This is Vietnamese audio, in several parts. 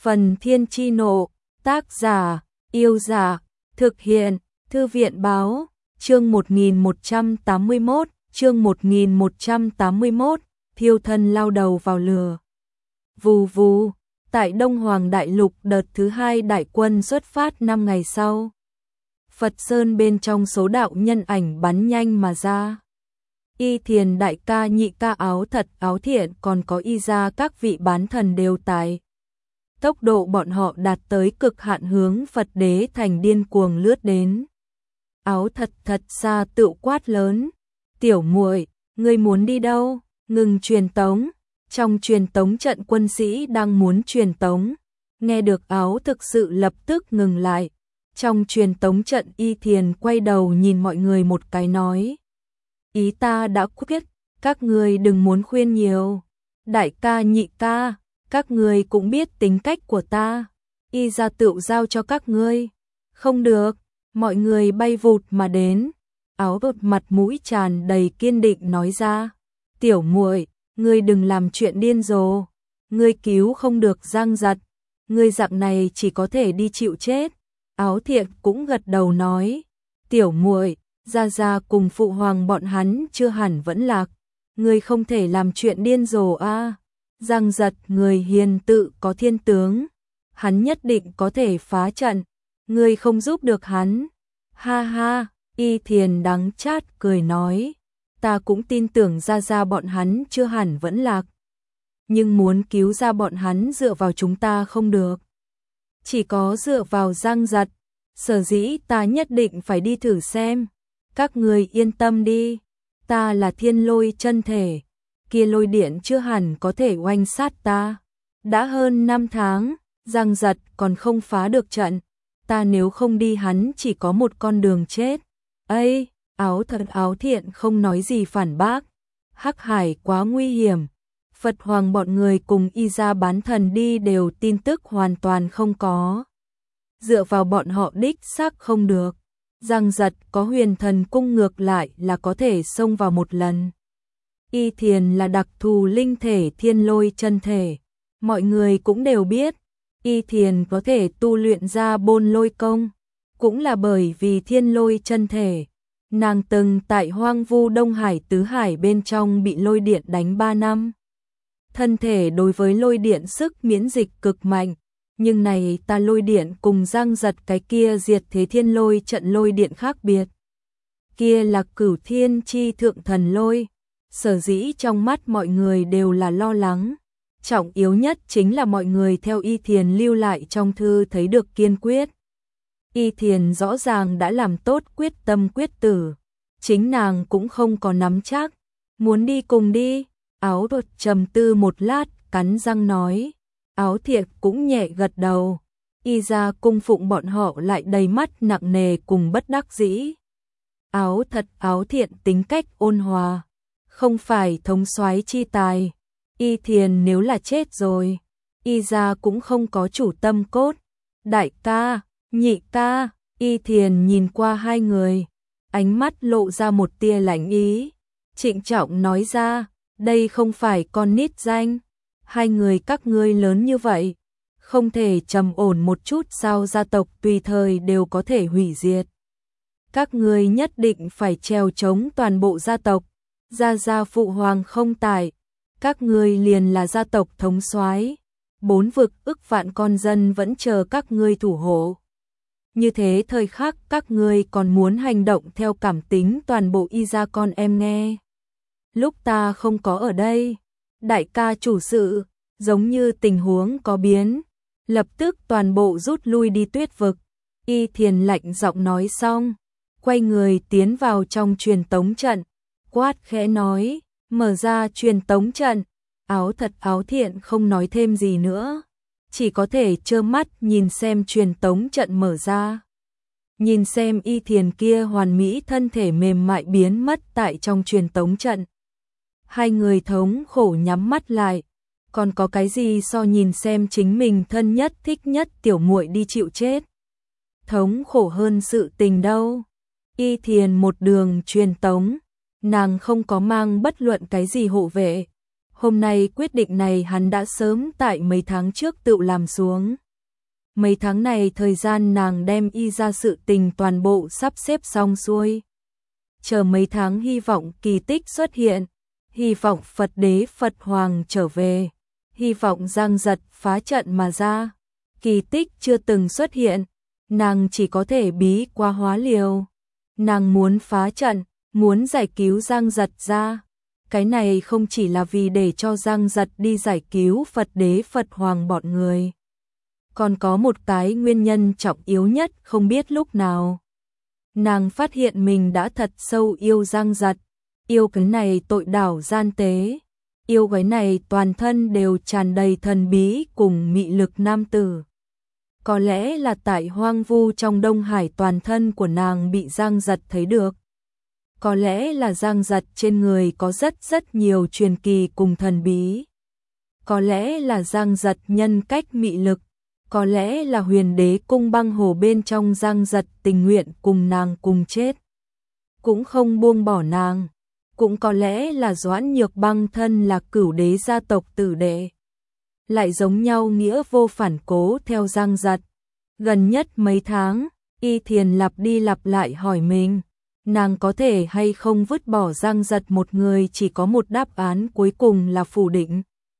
Phần Thiên Chi Nộ, tác giả, Yêu Giả, thực hiện, Thư viện Báo, chương 1181, chương 1181, thiêu thân lao đầu vào lửa. Vù vù, tại Đông Hoàng Đại Lục đợt thứ 2 đại quân xuất phát 5 ngày sau. Phật Sơn bên trong số đạo nhân ảnh bắn nhanh mà ra. Y Thiền đại ca, nhị ca, Áo Thật, Áo Thiện, còn có Y Gia các vị bán thần đều tại. Tốc độ bọn họ đạt tới cực hạn hướng Phật Đế thành điên cuồng lướt đến. Áo Thật thật xa tự quát lớn, "Tiểu muội, ngươi muốn đi đâu? Ngừng truyền tống." Trong truyền tống trận quân sĩ đang muốn truyền tống, nghe được Áo thực sự lập tức ngừng lại. Trong truyền tống trận Y Thiền quay đầu nhìn mọi người một cái nói, "Ý ta đã quyết, các ngươi đừng muốn khuyên nhiều. Đại ca, nhị ca, các ngươi cũng biết tính cách của ta, Y Gia tựu giao cho các ngươi." "Không được." Mọi người bay vụt mà đến. Áo đột mặt mũi tràn đầy kiên định nói ra, "Tiểu muội, ngươi đừng làm chuyện điên rồ, ngươi cứu không được Giang Giật, ngươi dạng này chỉ có thể đi chịu chết." Áo Thiện cũng gật đầu nói, "Tiểu muội, Gia Gia cùng phụ hoàng bọn hắn chưa hẳn vẫn lạc, ngươi không thể làm chuyện điên rồ a. Giang Giật người hiền tự có thiên tướng, hắn nhất định có thể phá trận, ngươi không giúp được hắn." "Ha ha." Y Thiền đắng chát cười nói, "Ta cũng tin tưởng Gia Gia bọn hắn chưa hẳn vẫn lạc, nhưng muốn cứu ra bọn hắn dựa vào chúng ta không được, chỉ có dựa vào Giang Giật. Sở dĩ ta nhất định phải đi thử xem. Các người yên tâm đi, ta là thiên lôi chân thể, kia lôi điện chưa hẳn có thể oanh sát ta. Đã hơn 5 tháng, Giang Giật còn không phá được trận, ta nếu không đi hắn chỉ có một con đường chết." "Ây!" Áo Thật, Áo Thiện không nói gì phản bác, "Hắc Hải quá nguy hiểm, Phật Hoàng bọn người cùng Y Gia bán thần đi đều tin tức hoàn toàn không có. Dựa vào bọn họ đích xác không được. Giang Giật có Huyền Thần Cung ngược lại là có thể xông vào một lần. Y Thiền là đặc thù linh thể thiên lôi chân thể, mọi người cũng đều biết. Y Thiền có thể tu luyện ra bôn lôi công, cũng là bởi vì thiên lôi chân thể. Nàng từng tại hoang vu Đông Hải Tứ Hải bên trong bị lôi điện đánh 3 năm. Thân thể đối với lôi điện sức miễn dịch cực mạnh, nhưng này ta lôi điện cùng Giang Giật cái kia diệt thế thiên lôi trận lôi điện khác biệt. Kia là Cửu Thiên Chi Thượng Thần Lôi, sở dĩ trong mắt mọi người đều là lo lắng. Trọng yếu nhất chính là mọi người theo Y Thiền lưu lại trong thư thấy được kiên quyết. Y Thiền rõ ràng đã làm tốt quyết tâm quyết tử, chính nàng cũng không có nắm chắc. "Muốn đi cùng đi." Áo Đột trầm tư một lát, cắn răng nói. Áo Thiện cũng nhẹ gật đầu. Y Gia cung phụng bọn họ lại đầy mắt nặng nề cùng bất đắc dĩ. Áo Thật, Áo Thiện tính cách ôn hòa, không phải thống soái chi tài. Y Thiền nếu là chết rồi, Y Gia cũng không có chủ tâm cốt. "Đại ca, nhị ca." Y Thiền nhìn qua hai người, ánh mắt lộ ra một tia lạnh ý, trịnh trọng nói ra, "Đây không phải con nít danh. Hai người các ngươi lớn như vậy, không thể trầm ổn một chút sao? Gia tộc tùy thời đều có thể hủy diệt. Các ngươi nhất định phải trèo chống toàn bộ gia tộc. Gia Gia phụ hoàng không tại, các ngươi liền là gia tộc thống soái. 4 vực ức vạn con dân vẫn chờ các ngươi thủ hộ. Như thế thời khắc các ngươi còn muốn hành động theo cảm tính toàn bộ Y Gia con em nghe. Lúc ta không có ở đây, đại ca chủ sự, giống như tình huống có biến, lập tức toàn bộ rút lui đi Tuyết vực." Y Thiền lạnh giọng nói xong, quay người tiến vào trong truyền tống trận, quát khẽ nói, "Mở ra truyền tống trận." Áo Thật, Áo Thiện không nói thêm gì nữa, chỉ có thể trơ mắt nhìn xem truyền tống trận mở ra. Nhìn xem Y Thiền kia hoàn mỹ thân thể mềm mại biến mất tại trong truyền tống trận. Hai người thống khổ nhắm mắt lại, còn có cái gì so nhìn xem chính mình thân nhất thích nhất tiểu muội đi chịu chết thống khổ hơn sự tình đâu. Y Thiền một đường truyền tống, nàng không có mang bất luận cái gì hộ vệ, Hôm nay quyết định này hắn đã sớm tại mấy tháng trước tự làm xuống. Mấy tháng này thời gian nàng đem y ra sự tình toàn bộ sắp xếp xong xuôi. Chờ mấy tháng hy vọng kỳ tích xuất hiện, hy vọng Phật đế Phật Hoàng trở về, hy vọng Giang Giật phá trận mà ra. Kỳ tích chưa từng xuất hiện, nàng chỉ có thể bí qua hóa liều. Nàng muốn phá trận, muốn giải cứu Giang Giật ra. Cái này không chỉ là vì để cho Giang Giật đi giải cứu Phật đế Phật Hoàng bọn người. Còn có một cái nguyên nhân trọng yếu nhất không biết lúc nào. Nàng phát hiện mình đã thật sâu yêu Giang Giật, yêu cái này tội đảo gian tế, yêu cái này toàn thân đều tràn đầy thần bí cùng mị lực nam tử. Có lẽ là tại hoang vu trong Đông Hải toàn thân của nàng bị Giang Giật thấy được. Có lẽ là Giang Giật trên người có rất nhiều truyền kỳ cùng thần bí. Có lẽ là Giang Giật nhân cách mị lực. Có lẽ là Huyền Đế cung băng hồ bên trong Giang Giật tình nguyện cùng nàng cùng chết, cũng không buông bỏ nàng. Cũng có lẽ là Doãn Nhược Băng thân là Cửu Đế gia tộc tử đệ, lại giống nhau nghĩa vô phản cố theo Giang Giật. Gần nhất mấy tháng, Y Thiền lặp đi lặp lại hỏi mình, nàng có thể hay không vứt bỏ Giang Giật một người, chỉ có một đáp án cuối cùng là phủ định.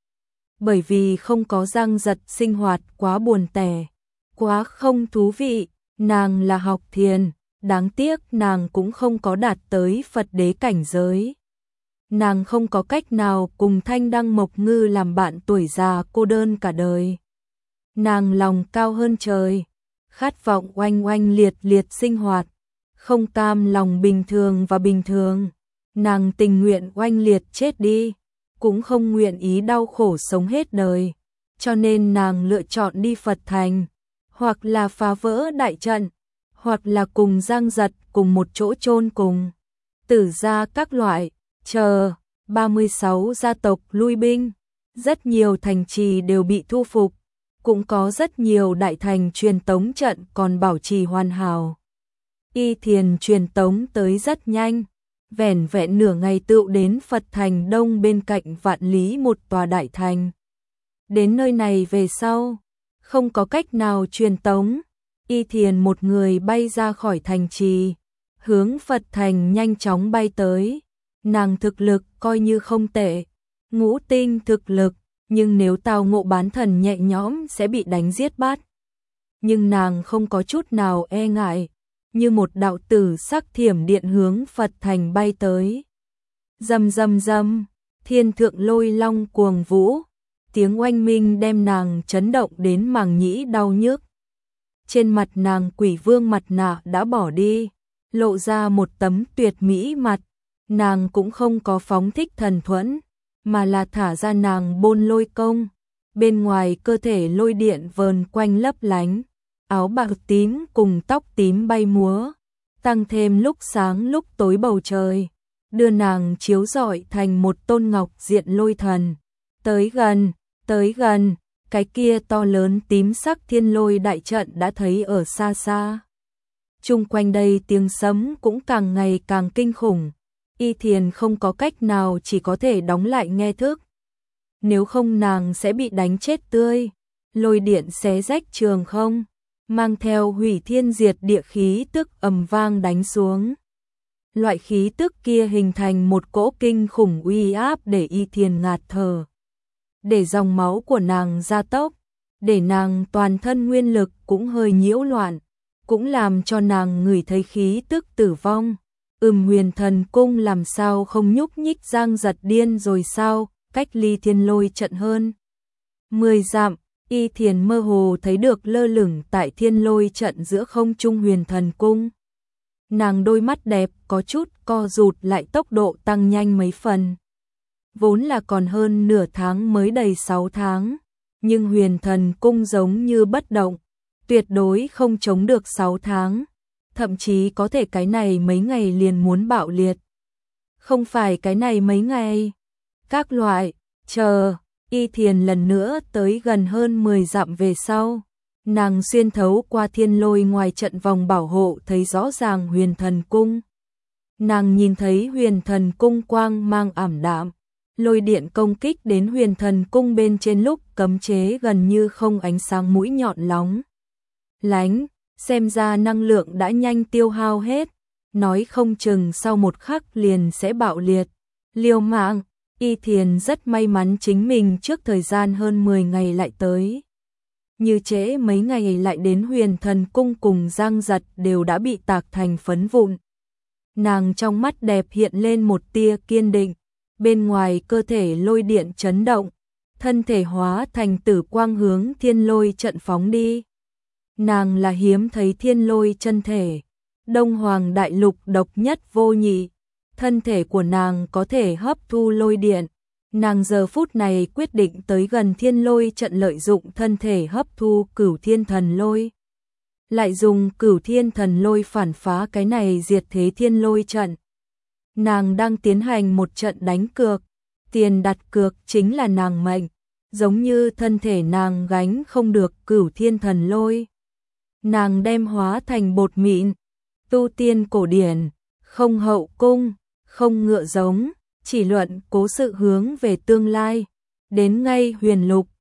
Bởi vì không có Giang Giật sinh hoạt quá buồn tẻ, quá không thú vị, nàng là học thiền, đáng tiếc nàng cũng không có đạt tới Phật đế cảnh giới. Nàng không có cách nào cùng Thanh Đăng Mộc Ngư làm bạn tuổi già cô đơn cả đời. Nàng lòng cao hơn trời, khát vọng oanh oanh liệt liệt sinh hoạt, không cam lòng bình thường và bình thường. Nàng tình nguyện oanh liệt chết đi, cũng không nguyện ý đau khổ sống hết đời. Cho nên nàng lựa chọn đi Phật thành, hoặc là phá vỡ đại trận, hoặc là cùng Giang Giật cùng một chỗ chôn cùng. Tử gia các loại, chờ 36 gia tộc lui binh, rất nhiều thành trì đều bị thu phục, cũng có rất nhiều đại thành truyền tống trận còn bảo trì hoàn hảo. Y Thiền truyền tống tới rất nhanh, vẻn vẹn nửa ngày tựu đến Phật thành đông bên cạnh Vạn Lý một tòa đại thành. Đến nơi này về sau, không có cách nào truyền tống, Y Thiền một người bay ra khỏi thành trì, hướng Phật thành nhanh chóng bay tới. Nàng thực lực coi như không tệ, ngũ tinh thực lực, nhưng nếu tao ngộ bán thần nhẹ nhõm sẽ bị đánh giết bát. Nhưng nàng không có chút nào e ngại, như một đạo tử sắc thiểm điện hướng Phật thành bay tới. Rầm rầm rầm, thiên thượng lôi long cuồng vũ, tiếng oanh minh đem nàng chấn động đến màng nhĩ đau nhức. Trên mặt nàng quỷ vương mặt nạ đã bỏ đi, lộ ra một tấm tuyệt mỹ mặt. Nàng cũng không có phóng thích thần thuẫn, mà là thả ra nàng bôn lôi công. Bên ngoài cơ thể lôi điện vờn quanh lấp lánh, áo bạc tím cùng tóc tím bay múa, tăng thêm lúc sáng lúc tối bầu trời, đưa nàng chiếu rọi thành một tôn ngọc diện lôi thần. Tới gần, cái kia to lớn tím sắc thiên lôi đại trận đã thấy ở xa xa. Chung quanh đây tiếng sấm cũng càng ngày càng kinh khủng. Y Thiền không có cách nào, chỉ có thể đóng lại nghe thức. Nếu không nàng sẽ bị đánh chết tươi. Lôi điện xé rách trường không, mang theo hủy thiên diệt địa khí tức ầm vang đánh xuống. Loại khí tức kia hình thành một cỗ kinh khủng uy áp để Y Thiền ngạt thở, để dòng máu của nàng gia tốc, để nàng toàn thân nguyên lực cũng hơi nhiễu loạn, cũng làm cho nàng ngửi thấy khí tức tử vong. Huyền Thần cung làm sao không nhúc nhích? Giang Giật điên rồi sao? Cách ly thiên lôi trận hơn 10 dặm, Y Thiền mơ hồ thấy được lơ lửng tại thiên lôi trận giữa không trung Huyền Thần cung. Nàng đôi mắt đẹp có chút co rụt lại, tốc độ tăng nhanh mấy phần. Vốn là còn hơn nửa tháng mới đầy 6 tháng, nhưng Huyền Thần cung giống như bất động, tuyệt đối không chống được 6 tháng. Thậm chí có thể cái này mấy ngày liền muốn bạo liệt. Không phải cái này mấy ngày. Các loại, chờ, Y Thiền lần nữa tới gần hơn 10 dặm về sau. Nàng xuyên thấu qua thiên lôi ngoài trận vòng bảo hộ, thấy rõ ràng Huyền Thần cung. Nàng nhìn thấy Huyền Thần cung quang mang ảm đạm, lôi điện công kích đến Huyền Thần Cung bên trên lúc cấm chế gần như không ánh sáng mũi nhọn lóng lánh, xem ra năng lượng đã nhanh tiêu hao hết, nói không chừng sau một khắc liền sẽ bạo liệt. Liều mạng, Y Thiền rất may mắn chính mình trước thời gian hơn 10 ngày lại tới. Như trễ mấy ngày lại đến Huyền Thần Cung cùng Giang Giật đều đã bị tạc thành phấn vụn. Nàng trong mắt đẹp hiện lên một tia kiên định, bên ngoài cơ thể lôi điện chấn động, thân thể hóa thành tử quang hướng thiên lôi trận phóng đi. Nàng là hiếm thấy thiên lôi chân thể, Đông Hoàng Đại Lục độc nhất vô nhị, thân thể của nàng có thể hấp thu lôi điện. Nàng giờ phút này quyết định tới gần thiên lôi trận lợi dụng thân thể hấp thu Cửu Thiên Thần Lôi. Lại dùng Cửu Thiên Thần Lôi phản phá cái này diệt thế thiên lôi trận. Nàng đang tiến hành một trận đánh cược, tiền đặt cược chính là nàng mệnh, giống như thân thể nàng gánh không được Cửu Thiên Thần Lôi. Nàng đem hóa thành bột mịn, tu tiên cổ điển, không hậu cung, không ngựa giống, chỉ luận cố sự hướng về tương lai, đến ngay huyền lục,